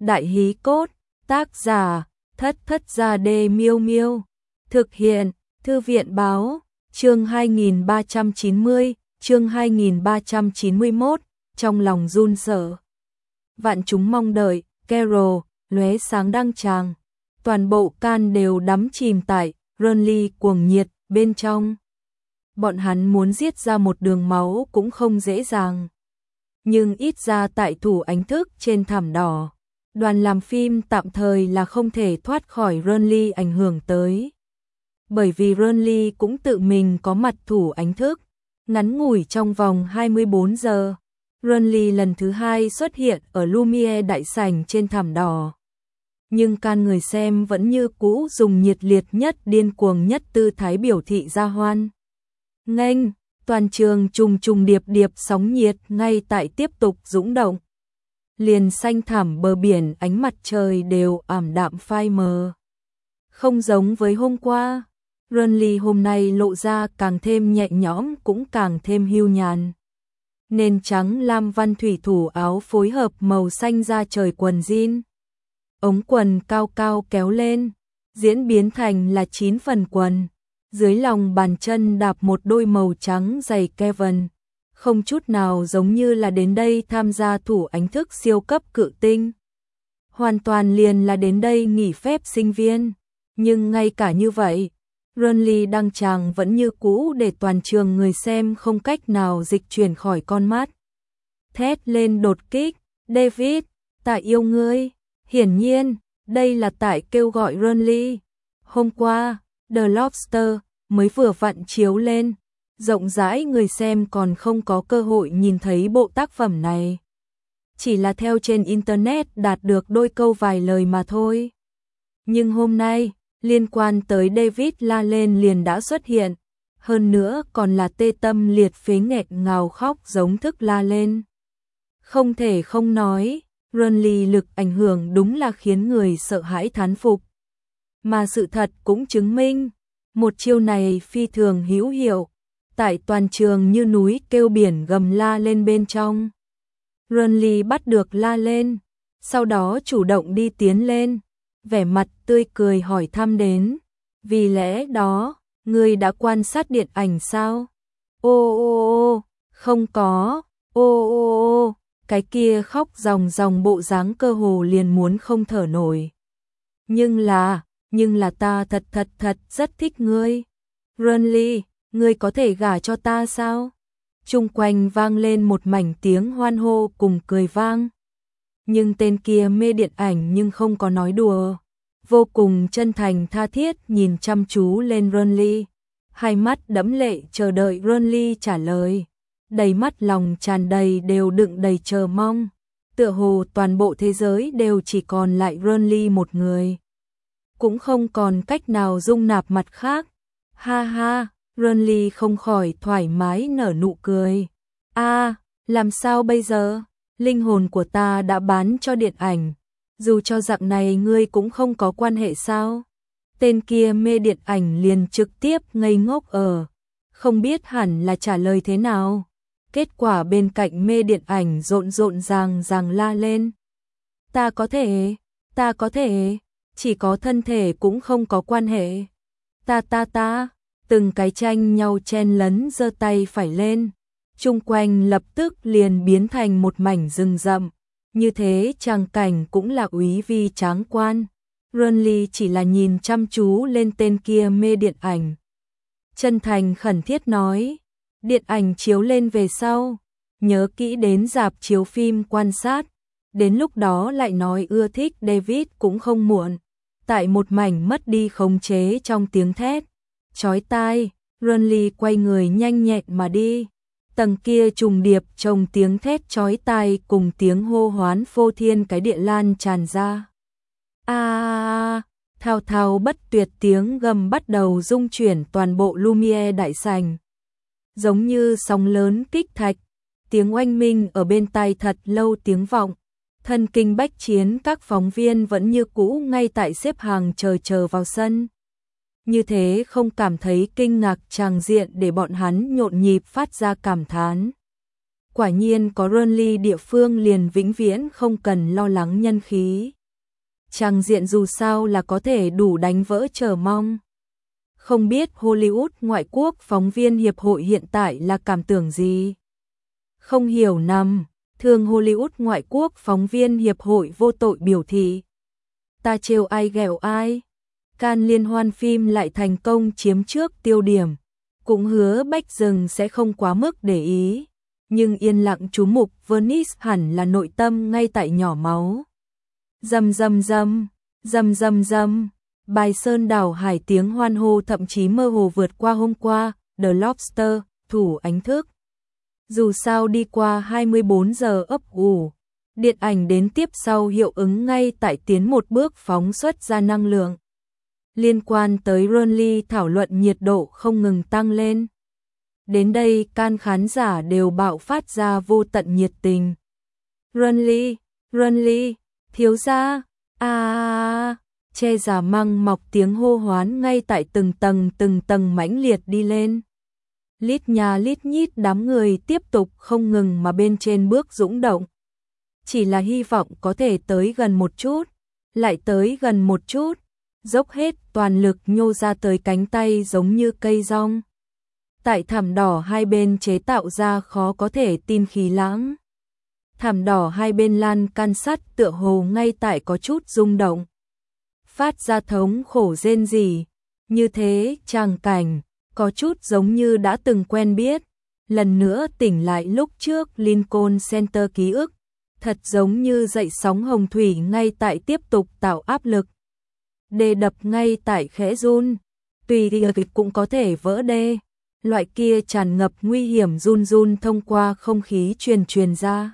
Đại hí cốt, tác giả, Thất Thất Gia Đê Miêu Miêu. Thực hiện, Thư viện báo, chương 2390, chương 2391, trong lòng run sợ. Vạn chúng mong đợi, Carol, lóe sáng đăng tràng. Toàn bộ can đều đắm chìm tại, Renly cuồng nhiệt, bên trong. Bọn hắn muốn giết ra một đường máu cũng không dễ dàng. Nhưng ít ra tại thủ ánh thức trên thảm đỏ, đoàn làm phim tạm thời là không thể thoát khỏi Renly ảnh hưởng tới. Bởi vì Renly cũng tự mình có mặt thủ ánh thức, ngắn ngủi trong vòng 24 giờ. Renly lần thứ hai xuất hiện ở Lumiere đại sảnh trên thảm đỏ. Nhưng can người xem vẫn như cũ dùng nhiệt liệt nhất điên cuồng nhất tư thái biểu thị ra hoan nghênh, toàn trường trùng trùng điệp điệp sóng nhiệt ngay tại tiếp tục dũng động. Liền xanh thẳm bờ biển ánh mặt trời đều ảm đạm phai mờ. Không giống với hôm qua, Renly hôm nay lộ ra càng thêm nhẹ nhõm cũng càng thêm hưu nhàn. Nền trắng lam văn thủy thủ áo phối hợp màu xanh da trời quần jean. Ống quần cao cao kéo lên, diễn biến thành là 9 phần quần. Dưới lòng bàn chân đạp một đôi màu trắng giày Kevin, không chút nào giống như là đến đây tham gia thủ ánh thức siêu cấp cự tinh. Hoàn toàn liền là đến đây nghỉ phép sinh viên. Nhưng ngay cả như vậy, Renly đăng tràng vẫn như cũ để toàn trường người xem không cách nào dịch chuyển khỏi con mắt. Thét lên đột kích, David, ta yêu ngươi. Hiển nhiên, đây là tại kêu gọi Renly. Hôm qua, The Lobster mới vừa vặn chiếu lên, rộng rãi người xem còn không có cơ hội nhìn thấy bộ tác phẩm này. Chỉ là theo trên Internet đạt được đôi câu vài lời mà thôi. Nhưng hôm nay, liên quan tới David la lên liền đã xuất hiện, hơn nữa còn là tê tâm liệt phế nghẹn ngào khóc giống thức la lên. Không thể không nói, Renly lực ảnh hưởng đúng là khiến người sợ hãi thán phục. Mà sự thật cũng chứng minh, một chiêu này phi thường hữu hiệu, tại toàn trường như núi kêu biển gầm la lên bên trong. Renly bắt được la lên, sau đó chủ động đi tiến lên, vẻ mặt tươi cười hỏi thăm đến. Vì lẽ đó, ngươi đã quan sát điện ảnh sao? Ô ô ô, không có, ô ô ô, cái kia khóc ròng ròng bộ dáng cơ hồ liền muốn không thở nổi. Nhưng là ta thật rất thích ngươi. Renly, ngươi có thể gả cho ta sao? Chung quanh vang lên một mảnh tiếng hoan hô cùng cười vang. Nhưng tên kia mê điện ảnh nhưng không có nói đùa. Vô cùng chân thành tha thiết nhìn chăm chú lên Renly. Hai mắt đẫm lệ chờ đợi Renly trả lời. Đầy mắt lòng tràn đầy đều đựng đầy chờ mong. Tựa hồ toàn bộ thế giới đều chỉ còn lại Renly một người. Cũng không còn cách nào dung nạp mặt khác. Ha ha, Renly không khỏi thoải mái nở nụ cười. Làm sao bây giờ? Linh hồn của ta đã bán cho điện ảnh. Dù cho dạng này ngươi cũng không có quan hệ sao? Tên kia mê điện ảnh liền trực tiếp ngây ngốc ở. Không biết hẳn là trả lời thế nào. Kết quả bên cạnh mê điện ảnh rộn ràng la lên. Ta có thể, chỉ có thân thể cũng không có quan hệ. Ta, từng cái tranh nhau chen lấn giơ tay phải lên. Chung quanh lập tức liền biến thành một mảnh rừng rậm. Như thế tràng cảnh cũng là úy vi tráng quan. Renly chỉ là nhìn chăm chú lên tên kia mê điện ảnh. Chân thành khẩn thiết nói, điện ảnh chiếu lên về sau, nhớ kỹ đến rạp chiếu phim quan sát, đến lúc đó lại nói ưa thích David cũng không muộn. Tại một mảnh mất đi khống chế trong tiếng thét chói tai, Renly quay người nhanh nhẹn mà đi. Tầng kia trùng điệp trồng tiếng thét chói tai cùng tiếng hô hoán phô thiên cái địa lan tràn ra. Thao thao bất tuyệt tiếng gầm bắt đầu rung chuyển toàn bộ Lumiere đại sảnh. Giống như sóng lớn kích thạch, tiếng oanh minh ở bên tai thật lâu tiếng vọng. Thân kinh bách chiến các phóng viên vẫn như cũ ngay tại xếp hàng chờ vào sân. Như thế không cảm thấy kinh ngạc tràng diện để bọn hắn nhộn nhịp phát ra cảm thán. Quả nhiên có Renly địa phương liền vĩnh viễn không cần lo lắng nhân khí. Trang diện dù sao là có thể đủ đánh vỡ chờ mong. Không biết Hollywood ngoại quốc phóng viên hiệp hội hiện tại là cảm tưởng gì? Không hiểu nằm, thường Hollywood ngoại quốc phóng viên hiệp hội vô tội biểu thị. Ta trêu ai ghẹo ai? Cannes liên hoan phim lại thành công chiếm trước tiêu điểm. Cũng hứa Bách Dừng sẽ không quá mức để ý. Nhưng yên lặng chú mục Venice hẳn là nội tâm ngay tại nhỏ máu. Dầm dầm dầm, dầm dầm dầm. Bài Sơn Đảo Hải tiếng hoan hô thậm chí mơ hồ vượt qua hôm qua, The Lobster, thủ ánh thức. Dù sao đi qua 24 giờ ấp ủ, điện ảnh đến tiếp sau hiệu ứng ngay tại tiến một bước phóng xuất ra năng lượng. Liên quan tới Renly thảo luận nhiệt độ không ngừng tăng lên. Đến đây Cannes khán giả đều bạo phát ra vô tận nhiệt tình. Renly, Renly, thiếu gia, che giả măng mọc tiếng hô hoán ngay tại từng tầng mãnh liệt đi lên. Lít nhà lít nhít đám người tiếp tục không ngừng mà bên trên bước dũng động. Chỉ là hy vọng có thể tới gần một chút, lại tới gần một chút, dốc hết toàn lực nhô ra tới cánh tay giống như cây rong. Tại thảm đỏ hai bên chế tạo ra khó có thể tin khí lãng. Thảm đỏ hai bên lan can sắt tựa hồ ngay tại có chút rung động. Phát ra thống khổ rên rỉ, như thế tràng cảnh, có chút giống như đã từng quen biết. Lần nữa tỉnh lại lúc trước Lincoln Center ký ức, thật giống như dậy sóng hồng thủy ngay tại tiếp tục tạo áp lực. Đê đập ngay tại khẽ run, tùy thì cũng có thể vỡ đê. Loại kia tràn ngập nguy hiểm run run thông qua không khí truyền ra.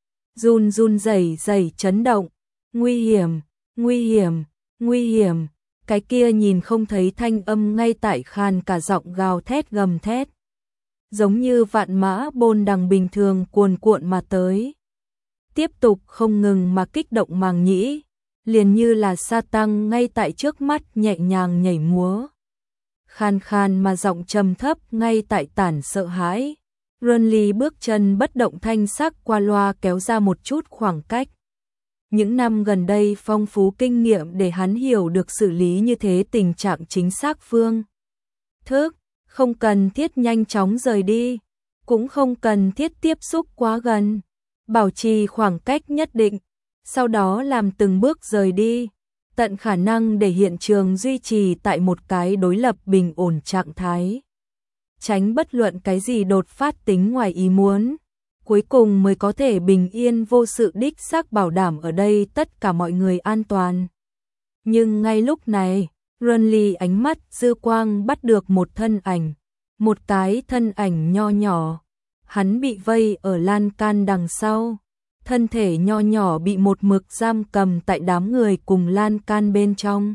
Run run rẩy rẩy chấn động, nguy hiểm, nguy hiểm, nguy hiểm, cái kia nhìn không thấy thanh âm ngay tại khàn cả giọng gào thét gầm thét. Giống như vạn mã bôn đằng bình thường cuồn cuộn mà tới. Tiếp tục không ngừng mà kích động màng nhĩ, liền như là sa tăng ngay tại trước mắt nhẹ nhàng nhảy múa. Khan khan mà giọng trầm thấp ngay tại tản sợ hãi. Renly bước chân bất động thanh sắc qua loa kéo ra một chút khoảng cách. Những năm gần đây phong phú kinh nghiệm để hắn hiểu được xử lý như thế tình trạng chính xác phương thức, không cần thiết nhanh chóng rời đi, cũng không cần thiết tiếp xúc quá gần, bảo trì khoảng cách nhất định, sau đó làm từng bước rời đi, tận khả năng để hiện trường duy trì tại một cái đối lập bình ổn trạng thái. Tránh bất luận cái gì đột phát tính ngoài ý muốn, cuối cùng mới có thể bình yên vô sự đích xác bảo đảm ở đây tất cả mọi người an toàn. Nhưng ngay lúc này, Renly ánh mắt dư quang bắt được một thân ảnh, một cái thân ảnh nho nhỏ. Hắn bị vây ở lan can đằng sau, thân thể nho nhỏ bị một mực giam cầm tại đám người cùng lan can bên trong.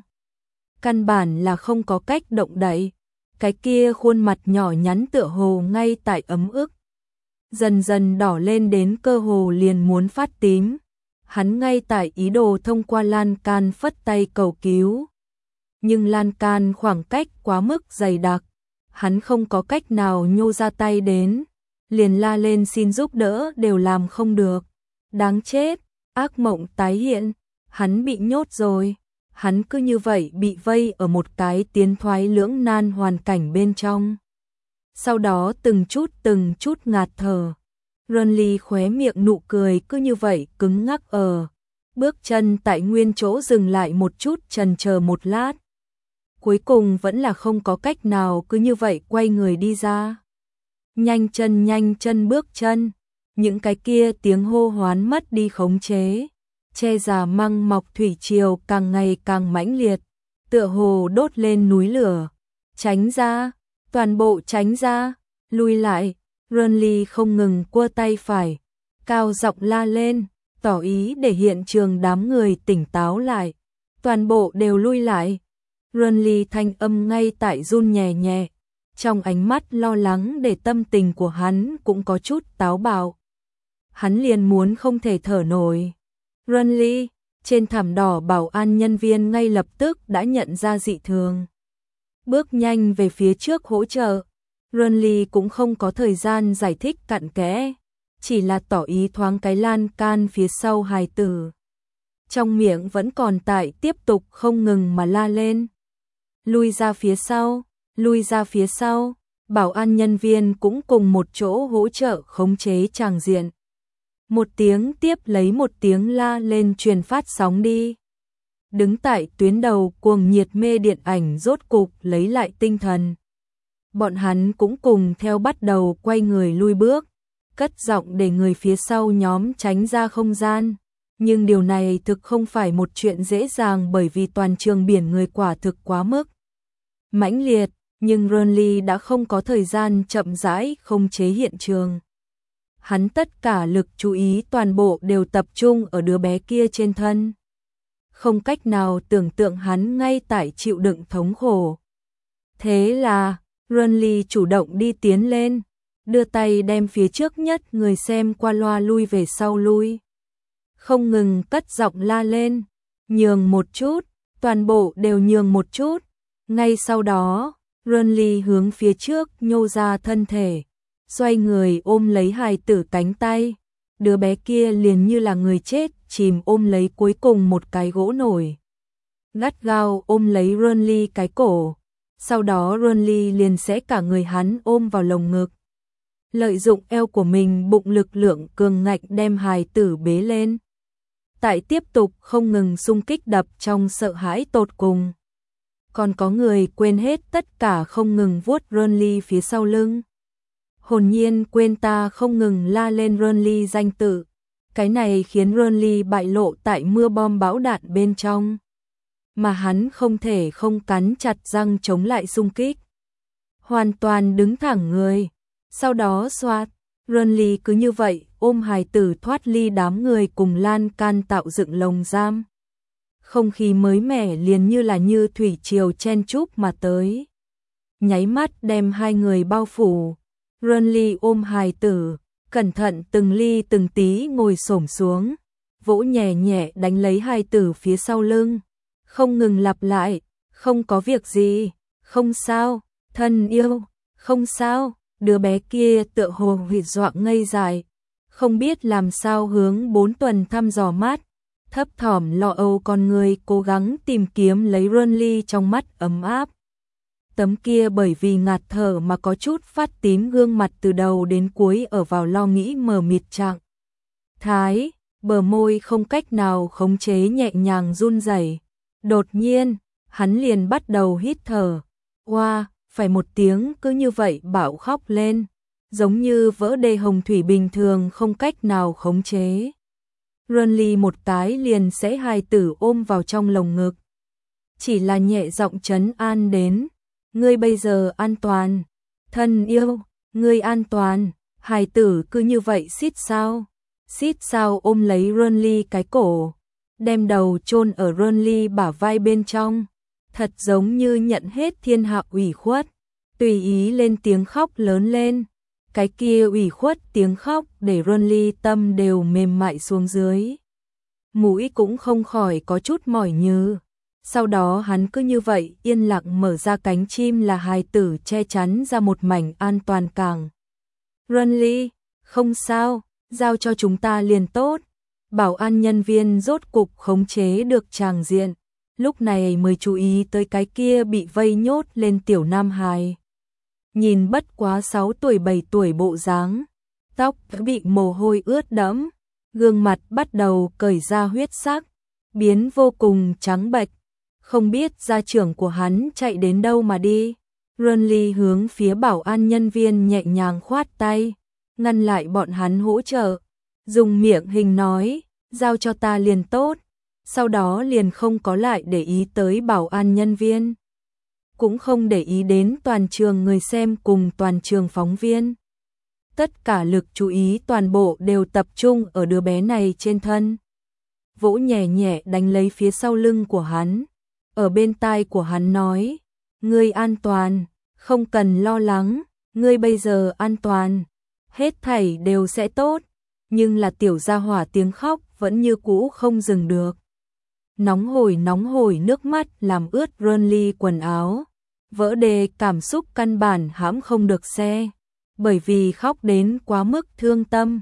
Căn bản là không có cách động đậy. Cái kia khuôn mặt nhỏ nhắn tựa hồ ngay tại ấm ức, dần dần đỏ lên đến cơ hồ liền muốn phát tím. Hắn ngay tại ý đồ thông qua lan can phất tay cầu cứu. Nhưng lan can khoảng cách quá mức dày đặc, hắn không có cách nào nhô ra tay đến, liền la lên xin giúp đỡ đều làm không được. Đáng chết, ác mộng tái hiện, hắn bị nhốt rồi. Hắn cứ như vậy bị vây ở một cái tiến thoái lưỡng nan hoàn cảnh bên trong. Sau đó từng chút ngạt thở. Renly khóe miệng nụ cười cứ như vậy cứng ngắc bước chân tại nguyên chỗ dừng lại một chút chần chờ một lát. Cuối cùng vẫn là không có cách nào cứ như vậy quay người đi ra. Nhanh chân bước chân. Những cái kia tiếng hô hoán mất đi khống chế. Che già măng mọc thủy triều càng ngày càng mãnh liệt, tựa hồ đốt lên núi lửa. Tránh ra, toàn bộ tránh ra, lui lại. Renly không ngừng quơ tay phải, cao giọng la lên, tỏ ý để hiện trường đám người tỉnh táo lại. Toàn bộ đều lui lại. Renly thanh âm ngay tại run nhẹ nhẹ, trong ánh mắt lo lắng để tâm tình của hắn cũng có chút táo bạo. Hắn liền muốn không thể thở nổi. Renly, trên thảm đỏ bảo an nhân viên ngay lập tức đã nhận ra dị thường. Bước nhanh về phía trước hỗ trợ. Renly cũng không có thời gian giải thích cặn kẽ, chỉ là tỏ ý thoáng cái lan can phía sau hài tử. Trong miệng vẫn còn tại tiếp tục không ngừng mà la lên. Lui ra phía sau, lui ra phía sau, bảo an nhân viên cũng cùng một chỗ hỗ trợ khống chế tràng diện. Một tiếng tiếp lấy một tiếng la lên truyền phát sóng đi. Đứng tại tuyến đầu cuồng nhiệt mê điện ảnh rốt cục lấy lại tinh thần. Bọn hắn cũng cùng theo bắt đầu quay người lui bước, cất giọng để người phía sau nhóm tránh ra không gian. Nhưng điều này thực không phải một chuyện dễ dàng bởi vì toàn trường biển người quả thực quá mức mãnh liệt, nhưng Ronly đã không có thời gian chậm rãi khống chế hiện trường. Hắn tất cả lực chú ý toàn bộ đều tập trung ở đứa bé kia trên thân. Không cách nào tưởng tượng hắn ngay tại chịu đựng thống khổ. Thế là, Ronly chủ động đi tiến lên, đưa tay đem phía trước nhất người xem qua loa lui về sau lui. Không ngừng cất giọng la lên, nhường một chút, toàn bộ đều nhường một chút. Ngay sau đó, Ronly hướng phía trước nhô ra thân thể, xoay người ôm lấy hài tử cánh tay. Đứa bé kia liền như là người chết chìm ôm lấy cuối cùng một cái gỗ nổi. Gắt gao ôm lấy Ronly cái cổ, sau đó Ronly liền sẽ cả người hắn ôm vào lồng ngực. Lợi dụng eo của mình bụng lực lượng cường ngạnh đem hài tử bế lên. Tại tiếp tục không ngừng xung kích đập trong sợ hãi tột cùng. Còn có người quên hết tất cả không ngừng vuốt Ronly phía sau lưng. Hồn nhiên quên ta không ngừng la lên Ronly danh tự. Cái này khiến Ronly bại lộ tại mưa bom bão đạn bên trong. Mà hắn không thể không cắn chặt răng chống lại xung kích. Hoàn toàn đứng thẳng người. Sau đó xoát, Ronly cứ như vậy ôm hài tử thoát ly đám người cùng lan can tạo dựng lồng giam. Không khí mới mẻ liền như thủy triều chen chúc mà tới. Nháy mắt đem hai người bao phủ. Ronly ôm hài tử, cẩn thận từng ly từng tí ngồi xổm xuống, vỗ nhẹ nhẹ đánh lấy hài tử phía sau lưng, không ngừng lặp lại, không có việc gì, không sao, thân yêu, không sao. Đứa bé kia tựa hồ bị dọa ngây dại, không biết làm sao hướng 4 tuần thăm dò mắt, thấp thỏm lo âu con người cố gắng tìm kiếm lấy Ronly trong mắt ấm áp. Tấm kia bởi vì ngạt thở mà có chút phát tím gương mặt từ đầu đến cuối ở vào lo nghĩ mờ mịt trạng thái, bờ môi không cách nào khống chế nhẹ nhàng run rẩy. Đột nhiên, hắn liền bắt đầu hít thở. Oa, phải một tiếng cứ như vậy bạo khóc lên, giống như vỡ đê hồng thủy bình thường không cách nào khống chế. Ronly một cái liền sẽ hài tử ôm vào trong lồng ngực. Chỉ là nhẹ giọng trấn an đến, ngươi bây giờ an toàn, thân yêu, ngươi an toàn. Hài tử cứ như vậy xít sao ôm lấy Ronly cái cổ, đem đầu chôn ở Ronly bả vai bên trong, thật giống như nhận hết thiên hạ ủy khuất, tùy ý lên tiếng khóc lớn lên. Cái kia ủy khuất tiếng khóc để Ronly tâm đều mềm mại xuống dưới. Mũi cũng không khỏi có chút mỏi nhừ. Sau đó hắn cứ như vậy yên lặng mở ra cánh chim là hài tử che chắn ra một mảnh an toàn càng. Ronly, không sao, giao cho chúng ta liền tốt. Bảo an nhân viên rốt cục khống chế được tràng diện, lúc này mới chú ý tới cái kia bị vây nhốt lên tiểu nam hài. Nhìn bất quá 6 tuổi 7 tuổi bộ dáng, tóc bị mồ hôi ướt đẫm, gương mặt bắt đầu cởi ra huyết sắc, biến vô cùng trắng bệch, không biết gia trưởng của hắn chạy đến đâu mà đi. Ronly hướng phía bảo an nhân viên nhẹ nhàng khoát tay, ngăn lại bọn hắn hỗ trợ, dùng miệng hình nói, giao cho ta liền tốt, sau đó liền không có lại để ý tới bảo an nhân viên. Cũng không để ý đến toàn trường người xem cùng toàn trường phóng viên. Tất cả lực chú ý toàn bộ đều tập trung ở đứa bé này trên thân. Vỗ nhẹ nhẹ đánh lấy phía sau lưng của hắn. Ở bên tai của hắn nói, ngươi an toàn, không cần lo lắng, ngươi bây giờ an toàn, hết thảy đều sẽ tốt. Nhưng là tiểu gia hỏa tiếng khóc vẫn như cũ không dừng được. Nóng hổi nước mắt làm ướt Ronly quần áo. Vỡ đê cảm xúc căn bản hãm không được xe, bởi vì khóc đến quá mức thương tâm,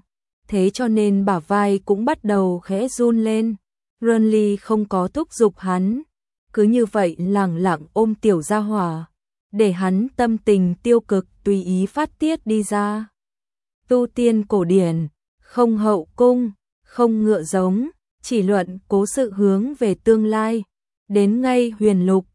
thế cho nên bả vai cũng bắt đầu khẽ run lên. Renly không có thúc giục hắn, cứ như vậy lẳng lặng ôm tiểu gia hỏa, để hắn tâm tình tiêu cực tùy ý phát tiết đi ra. Tu tiên cổ điển, không hậu cung, không ngựa giống, chỉ luận cố sự hướng về tương lai. Đến ngay huyền lục,